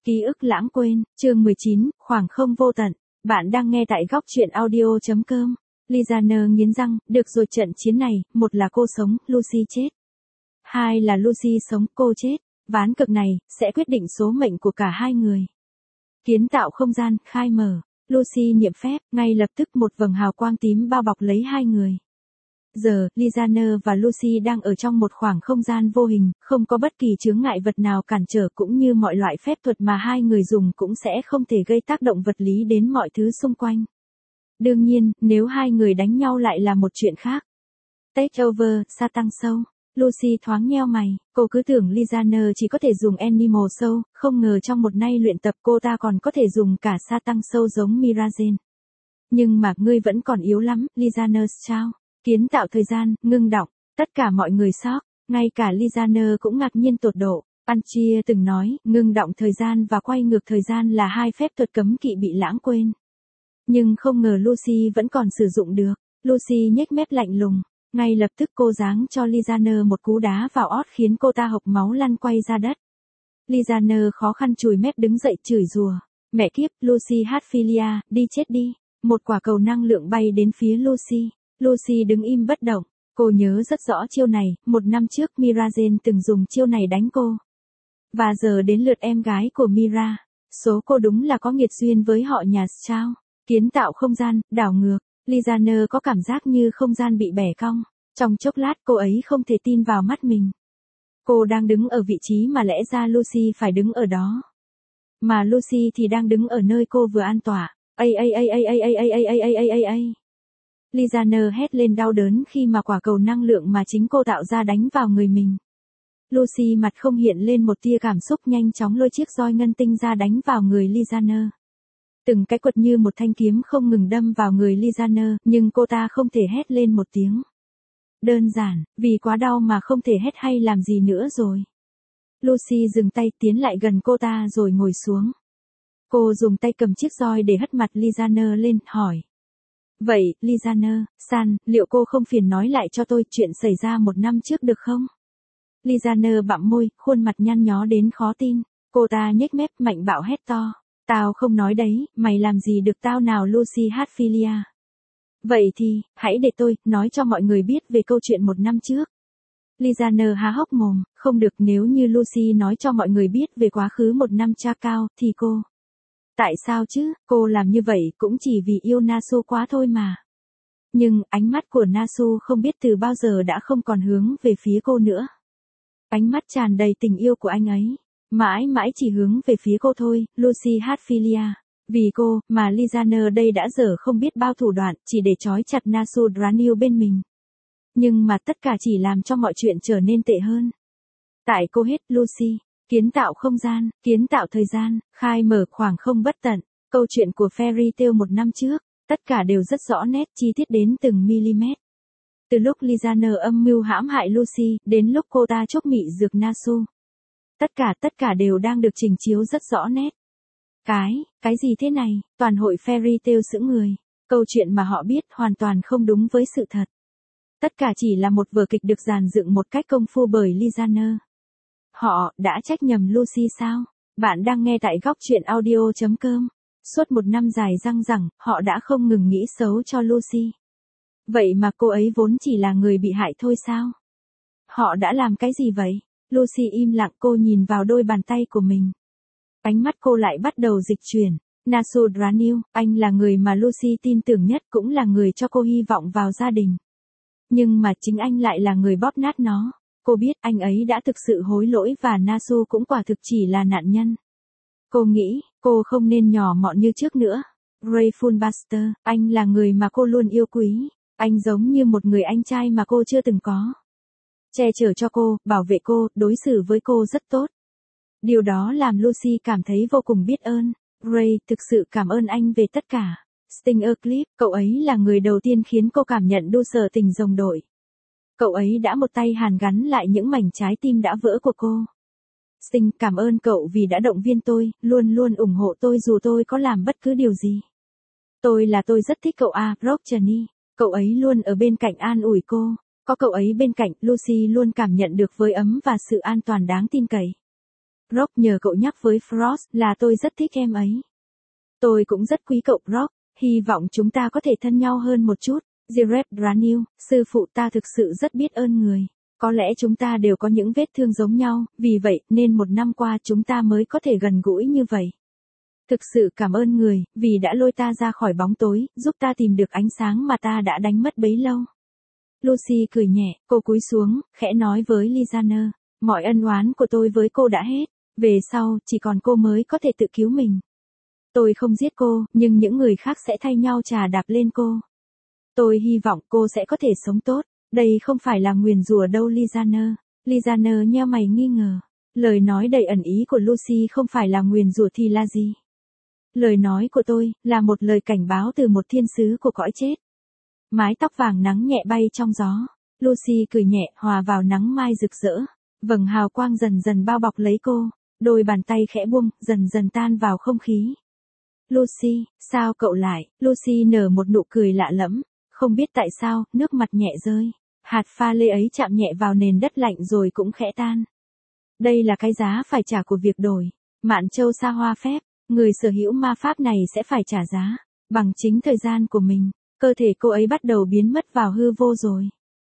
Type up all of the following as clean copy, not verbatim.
Ký ức lãng quên, chương 19, khoảng không vô tận. Bạn đang nghe tại góc truyện audio.com. Lizaner nghiến răng, được rồi, trận chiến này, một là cô sống, Lucy chết. Hai là Lucy sống, cô chết. Ván cược này, sẽ quyết định số mệnh của cả hai người. Kiến tạo không gian, khai mở. Lucy niệm phép, ngay lập tức một vầng hào quang tím bao bọc lấy hai người. Giờ, Lizaner và Lucy đang ở trong một khoảng không gian vô hình, không có bất kỳ chướng ngại vật nào cản trở, cũng như mọi loại phép thuật mà hai người dùng cũng sẽ không thể gây tác động vật lý đến mọi thứ xung quanh. Đương nhiên, nếu hai người đánh nhau lại là một chuyện khác. Take over, sa tăng sâu. Lucy thoáng nheo mày, cô cứ tưởng Lizaner chỉ có thể dùng Animal Soul, không ngờ trong một nay luyện tập cô ta còn có thể dùng cả sa tăng sâu giống Mirazen. Nhưng mà ngươi vẫn còn yếu lắm, Lizaner sao? Kiến tạo thời gian, ngưng đọng, tất cả mọi người sốc, ngay cả Lizaner cũng ngạc nhiên tột độ. Anchia từng nói, ngưng đọng thời gian và quay ngược thời gian là hai phép thuật cấm kỵ bị lãng quên. Nhưng không ngờ Lucy vẫn còn sử dụng được. Lucy nhếch mép lạnh lùng, ngay lập tức cô giáng cho Lizaner một cú đá vào ót khiến cô ta hộc máu lăn quay ra đất. Lizaner khó khăn chùi mép đứng dậy chửi rủa, mẹ kiếp, Lucy Hatfilia, đi chết đi. Một quả cầu năng lượng bay đến phía Lucy. Lucy đứng im bất động, cô nhớ rất rõ chiêu này, một năm trước Mirazen từng dùng chiêu này đánh cô. Và giờ đến lượt em gái của Mira, số cô đúng là có nghiệt duyên với họ nhà Strauss. Kiến tạo không gian, đảo ngược, Lizaner có cảm giác như không gian bị bẻ cong. Trong chốc lát cô ấy không thể tin vào mắt mình. Cô đang đứng ở vị trí mà lẽ ra Lucy phải đứng ở đó. Mà Lucy thì đang đứng ở nơi cô vừa an tọa. Lizaner hét lên đau đớn khi mà quả cầu năng lượng mà chính cô tạo ra đánh vào người mình. Lucy mặt không hiện lên một tia cảm xúc, nhanh chóng lôi chiếc roi ngân tinh ra đánh vào người Lizaner. Từng cái quật như một thanh kiếm không ngừng đâm vào người Lizaner, nhưng cô ta không thể hét lên một tiếng. Đơn giản, vì quá đau mà không thể hét hay làm gì nữa rồi. Lucy dừng tay, tiến lại gần cô ta rồi ngồi xuống. Cô dùng tay cầm chiếc roi để hất mặt Lizaner lên, hỏi. Vậy, Lizaner, san, liệu cô không phiền nói lại cho tôi chuyện xảy ra một năm trước được không? Lizaner bặm môi, khuôn mặt nhăn nhó đến khó tin. Cô ta nhếch mép mạnh bạo hét to. Tao không nói đấy, mày làm gì được tao nào Lucy Hatfilia. Vậy thì, hãy để tôi nói cho mọi người biết về câu chuyện một năm trước. Lizaner há hốc mồm, không được, nếu như Lucy nói cho mọi người biết về quá khứ một năm cha cao, thì cô. Tại sao chứ, cô làm như vậy cũng chỉ vì yêu Nasu quá thôi mà. Nhưng, ánh mắt của Nasu không biết từ bao giờ đã không còn hướng về phía cô nữa. Ánh mắt tràn đầy tình yêu của anh ấy, mãi mãi chỉ hướng về phía cô thôi, Lucy Hatfilia. Vì cô, mà Lizaner đây đã dở không biết bao thủ đoạn, chỉ để trói chặt Nasu Dranil bên mình. Nhưng mà tất cả chỉ làm cho mọi chuyện trở nên tệ hơn. Tại cô hết, Lucy. Kiến tạo không gian, kiến tạo thời gian, khai mở khoảng không bất tận. Câu chuyện của Fairy Tail một năm trước, tất cả đều rất rõ nét, chi tiết đến từng mm. Từ lúc Lizaner âm mưu hãm hại Lucy, đến lúc cô ta chốc mị dược Nasu. Tất cả đều đang được trình chiếu rất rõ nét. Cái gì thế này? Toàn hội Fairy Tail sững người. Câu chuyện mà họ biết hoàn toàn không đúng với sự thật. Tất cả chỉ là một vở kịch được dàn dựng một cách công phu bởi Lizaner. Họ đã trách nhầm Lucy sao? Bạn đang nghe tại góc truyện audio.com. Suốt một năm dài dằng dẳng, họ đã không ngừng nghĩ xấu cho Lucy. Vậy mà cô ấy vốn chỉ là người bị hại thôi sao? Họ đã làm cái gì vậy? Lucy im lặng, cô nhìn vào đôi bàn tay của mình. Ánh mắt cô lại bắt đầu dịch chuyển. Nasu Dranil, anh là người mà Lucy tin tưởng nhất, cũng là người cho cô hy vọng vào gia đình. Nhưng mà chính anh lại là người bóp nát nó. Cô biết anh ấy đã thực sự hối lỗi và Nasu cũng quả thực chỉ là nạn nhân. Cô nghĩ, cô không nên nhỏ mọn như trước nữa. Rayful Buster, anh là người mà cô luôn yêu quý. Anh giống như một người anh trai mà cô chưa từng có. Che chở cho cô, bảo vệ cô, đối xử với cô rất tốt. Điều đó làm Lucy cảm thấy vô cùng biết ơn. Ray, thực sự cảm ơn anh về tất cả. Stinger Clip, cậu ấy là người đầu tiên khiến cô cảm nhận đu sở tình đồng đội. Cậu ấy đã một tay hàn gắn lại những mảnh trái tim đã vỡ của cô. Sting, cảm ơn cậu vì đã động viên tôi, luôn luôn ủng hộ tôi dù tôi có làm bất cứ điều gì. Tôi rất thích cậu Brock Johnny. Cậu ấy luôn ở bên cạnh an ủi cô. Có cậu ấy bên cạnh, Lucy luôn cảm nhận được với ấm và sự an toàn đáng tin cậy. Rock, nhờ cậu nhắc với Frost là tôi rất thích em ấy. Tôi cũng rất quý cậu Rock, hy vọng chúng ta có thể thân nhau hơn một chút. Jared Daniel, sư phụ ta thực sự rất biết ơn người. Có lẽ chúng ta đều có những vết thương giống nhau, vì vậy nên một năm qua chúng ta mới có thể gần gũi như vậy. Thực sự cảm ơn người, vì đã lôi ta ra khỏi bóng tối, giúp ta tìm được ánh sáng mà ta đã đánh mất bấy lâu. Lucy cười nhẹ, cô cúi xuống, khẽ nói với Lisaner, mọi ân oán của tôi với cô đã hết, về sau, chỉ còn cô mới có thể tự cứu mình. Tôi không giết cô, nhưng những người khác sẽ thay nhau chà đạp lên cô. Tôi hy vọng cô sẽ có thể sống tốt, đây không phải là nguyền rủa đâu Lisaner. Lisaner nheo mày nghi ngờ. Lời nói đầy ẩn ý của Lucy không phải là nguyền rủa thì là gì? Lời nói của tôi, là một lời cảnh báo từ một thiên sứ của cõi chết. Mái tóc vàng nắng nhẹ bay trong gió. Lucy cười nhẹ, hòa vào nắng mai rực rỡ. Vầng hào quang dần dần bao bọc lấy cô. Đôi bàn tay khẽ buông, dần dần tan vào không khí. Lucy, sao cậu lại? Lucy nở một nụ cười lạ lẫm. Không biết tại sao, nước mặt nhẹ rơi. Hạt pha lê ấy chạm nhẹ vào nền đất lạnh rồi cũng khẽ tan. Đây là cái giá phải trả của việc đổi. Mạn Châu xa hoa phép. Người sở hữu ma pháp này sẽ phải trả giá. Bằng chính thời gian của mình. Cơ thể cô ấy bắt đầu biến mất vào hư vô rồi.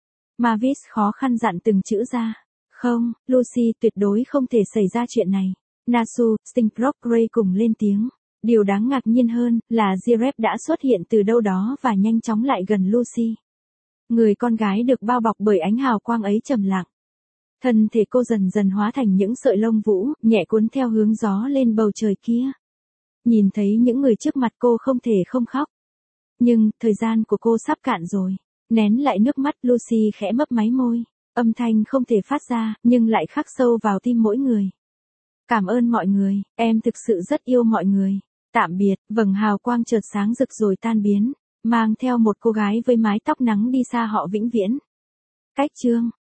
Mavis khó khăn dặn từng chữ ra. Không, Lucy, tuyệt đối không thể xảy ra chuyện này. Nasu, Stingrock Gray cùng lên tiếng. Điều đáng ngạc nhiên hơn là Jared đã xuất hiện từ đâu đó và nhanh chóng lại gần Lucy. Người con gái được bao bọc bởi ánh hào quang ấy trầm lặng. Thân thể cô dần dần hóa thành những sợi lông vũ, nhẹ cuốn theo hướng gió lên bầu trời kia. Nhìn thấy những người trước mặt cô không thể không khóc. Nhưng, thời gian của cô sắp cạn rồi. Nén lại nước mắt, Lucy khẽ mấp máy môi. Âm thanh không thể phát ra, nhưng lại khắc sâu vào tim mỗi người. Cảm ơn mọi người, em thực sự rất yêu mọi người. Tạm biệt, vầng hào quang chợt sáng rực rồi tan biến, mang theo một cô gái với mái tóc nắng đi xa họ vĩnh viễn. Cách chương